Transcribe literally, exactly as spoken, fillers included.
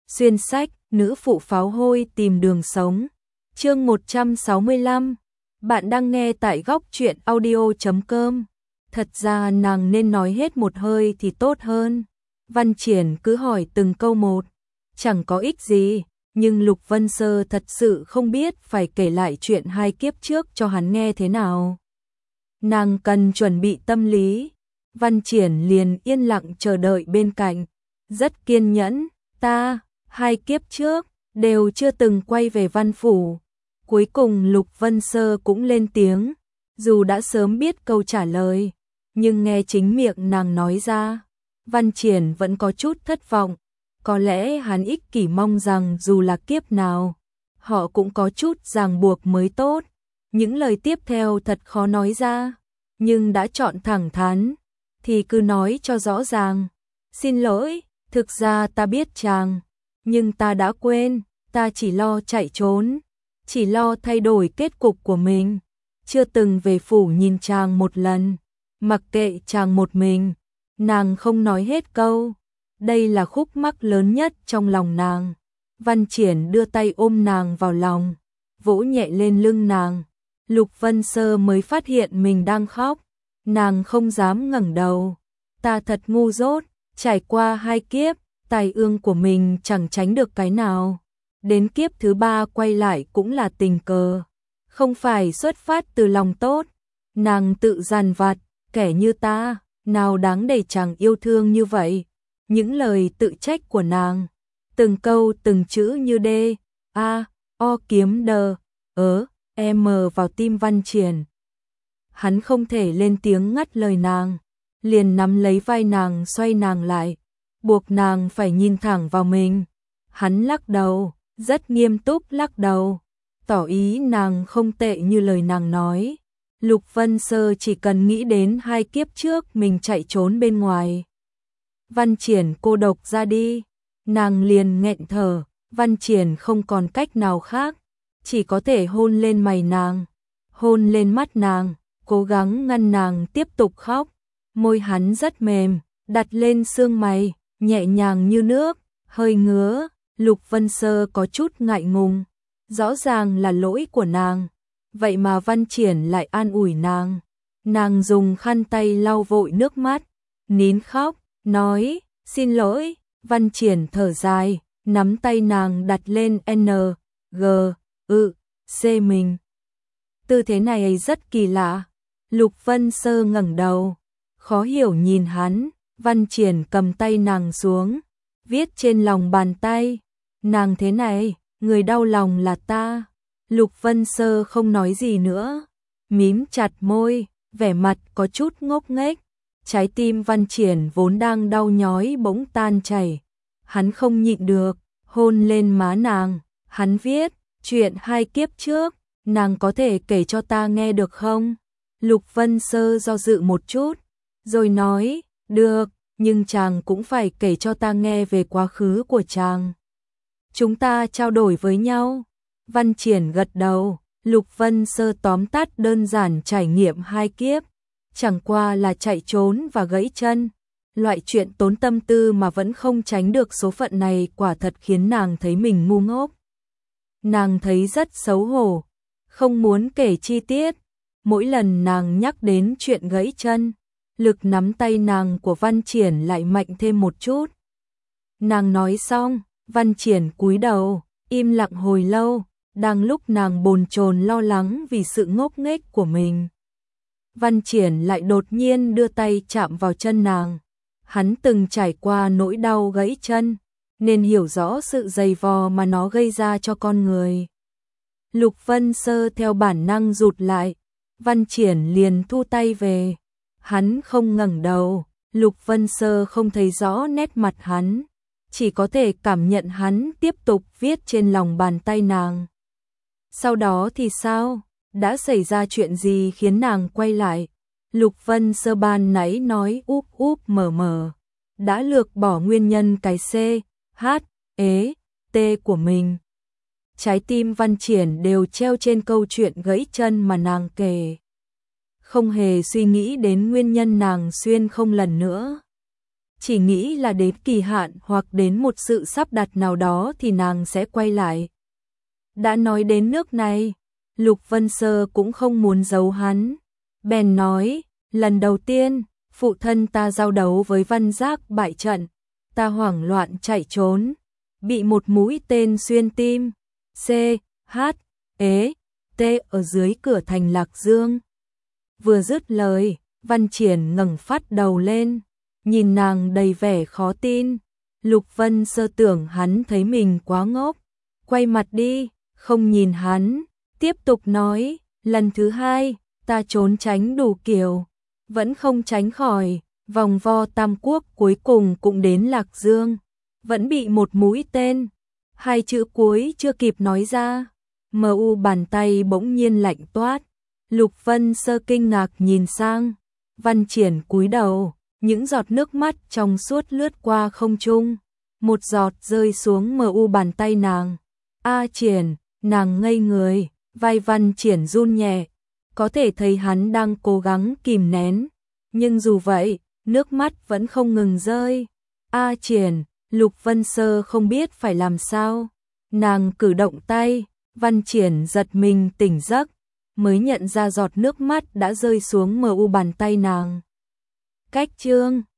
Xuyên sách, nữ phụ pháo hôi tìm đường sống. Chương một trăm sáu mươi lăm. Bạn đang nghe tại góc truyện audio chấm com. Thật ra nàng nên nói hết một hơi thì tốt hơn. Văn Triển cứ hỏi từng câu một, chẳng có ích gì, nhưng Lục Vân Sơ thật sự không biết phải kể lại chuyện hai kiếp trước cho hắn nghe thế nào. Nàng cần chuẩn bị tâm lý. Văn Triển liền yên lặng chờ đợi bên cạnh, rất kiên nhẫn. Ta, hai kiếp trước, đều chưa từng quay về văn phủ. Cuối cùng Lục Vân Sơ cũng lên tiếng, dù đã sớm biết câu trả lời, nhưng nghe chính miệng nàng nói ra, Văn Triển vẫn có chút thất vọng. Có lẽ hắn ích kỷ mong rằng dù là kiếp nào, họ cũng có chút ràng buộc mới tốt. Những lời tiếp theo thật khó nói ra, nhưng đã chọn thẳng thắn, thì cứ nói cho rõ ràng. Xin lỗi, thực ra ta biết chàng, nhưng ta đã quên, ta chỉ lo chạy trốn, chỉ lo thay đổi kết cục của mình, chưa từng về phủ nhìn chàng một lần, mặc kệ chàng một mình. Nàng không nói hết câu, đây là khúc mắc lớn nhất trong lòng nàng. Văn Triển đưa tay ôm nàng vào lòng, vỗ nhẹ lên lưng nàng. Lục Vân Sơ mới phát hiện mình đang khóc, nàng không dám ngẩng đầu. Ta thật ngu dốt, trải qua hai kiếp, tài ương của mình chẳng tránh được cái nào. Đến kiếp thứ ba quay lại cũng là tình cờ, không phải xuất phát từ lòng tốt. Nàng tự dằn vặt, kẻ như ta, nào đáng để chàng yêu thương như vậy. Những lời tự trách của nàng, từng câu từng chữ như D, A, O kiếm đờ, ớ, M vào tim Văn Triển. Hắn không thể lên tiếng ngắt lời nàng, liền nắm lấy vai nàng xoay nàng lại, buộc nàng phải nhìn thẳng vào mình. Hắn lắc đầu, rất nghiêm túc lắc đầu, tỏ ý nàng không tệ như lời nàng nói. Lục Vân Sơ chỉ cần nghĩ đến hai kiếp trước mình chạy trốn bên ngoài, Văn Triển cô độc ra đi, nàng liền nghẹn thở. Văn Triển không còn cách nào khác, chỉ có thể hôn lên mày nàng, hôn lên mắt nàng, cố gắng ngăn nàng tiếp tục khóc. Môi hắn rất mềm, đặt lên xương mày, nhẹ nhàng như nước, hơi ngứa. Lục Vân Sơ có chút ngại ngùng, rõ ràng là lỗi của nàng, vậy mà Văn Triển lại an ủi nàng. Nàng dùng khăn tay lau vội nước mắt, nín khóc, nói, xin lỗi. Văn Triển thở dài, nắm tay nàng đặt lên N, G, ư, C mình. Tư thế này rất kỳ lạ. Lục Vân Sơ ngẩng đầu, khó hiểu nhìn hắn. Văn Triển cầm tay nàng xuống, viết trên lòng bàn tay, nàng thế này, người đau lòng là ta. Lục Vân Sơ không nói gì nữa, mím chặt môi, vẻ mặt có chút ngốc nghếch. Trái tim Văn Triển vốn đang đau nhói bỗng tan chảy. Hắn không nhịn được, hôn lên má nàng. Hắn viết, chuyện hai kiếp trước, nàng có thể kể cho ta nghe được không? Lục Vân Sơ do dự một chút, rồi nói, được, nhưng chàng cũng phải kể cho ta nghe về quá khứ của chàng. Chúng ta trao đổi với nhau. Văn Triển gật đầu. Lục Vân Sơ tóm tắt đơn giản trải nghiệm hai kiếp, chẳng qua là chạy trốn và gãy chân. Loại chuyện tốn tâm tư mà vẫn không tránh được số phận này quả thật khiến nàng thấy mình ngu ngốc. Nàng thấy rất xấu hổ, không muốn kể chi tiết. Mỗi lần nàng nhắc đến chuyện gãy chân, lực nắm tay nàng của Văn Triển lại mạnh thêm một chút. Nàng nói xong, Văn Triển cúi đầu, im lặng hồi lâu. Đang lúc nàng bồn chồn lo lắng vì sự ngốc nghếch của mình, Văn Triển lại đột nhiên đưa tay chạm vào chân nàng. Hắn từng trải qua nỗi đau gãy chân, nên hiểu rõ sự dày vò mà nó gây ra cho con người. Lục Vân Sơ theo bản năng rụt lại, Văn Triển liền thu tay về. Hắn không ngẩng đầu, Lục Vân Sơ không thấy rõ nét mặt hắn, chỉ có thể cảm nhận hắn tiếp tục viết trên lòng bàn tay nàng. Sau đó thì sao? Đã xảy ra chuyện gì khiến nàng quay lại? Lục Vân Sơ ban nãy nói úp úp mở mở, đã lược bỏ nguyên nhân cái C, H, E, T của mình. Trái tim Văn Triển đều treo trên câu chuyện gãy chân mà nàng kể, không hề suy nghĩ đến nguyên nhân nàng xuyên không lần nữa. chỉ nghĩ là đến kỳ hạn hoặc đến một sự sắp đặt nào đó thì nàng sẽ quay lại. Đã nói đến nước này, Lục Vân Sơ cũng không muốn giấu hắn. Bèn nói, lần đầu tiên, phụ thân ta giao đấu với Văn Giác bại trận, ta hoảng loạn chạy trốn, bị một mũi tên xuyên tim, C, H, E, T ở dưới cửa thành Lạc Dương. Vừa dứt lời, Văn Triển ngẩng phát đầu lên, nhìn nàng đầy vẻ khó tin. Lục Vân Sơ tưởng hắn thấy mình quá ngốc, quay mặt đi, không nhìn hắn, tiếp tục nói, lần thứ hai, ta trốn tránh đủ kiểu, vẫn không tránh khỏi, vòng vo Tam Quốc cuối cùng cũng đến Lạc Dương, vẫn bị một mũi tên, hai chữ cuối chưa kịp nói ra, mờ u bàn tay bỗng nhiên lạnh toát. Lục Vân Sơ kinh ngạc nhìn sang, Văn Triển cúi đầu, những giọt nước mắt trong suốt lướt qua không trung, một giọt rơi xuống mờ u bàn tay nàng. A Triển, nàng ngây người, vai Văn Triển run nhẹ, có thể thấy hắn đang cố gắng kìm nén, nhưng dù vậy, nước mắt vẫn không ngừng rơi. A Triển, Lục Vân Sơ không biết phải làm sao, nàng cử động tay, Văn Triển giật mình tỉnh giấc, mới nhận ra giọt nước mắt đã rơi xuống mờ u bàn tay nàng. Cách chương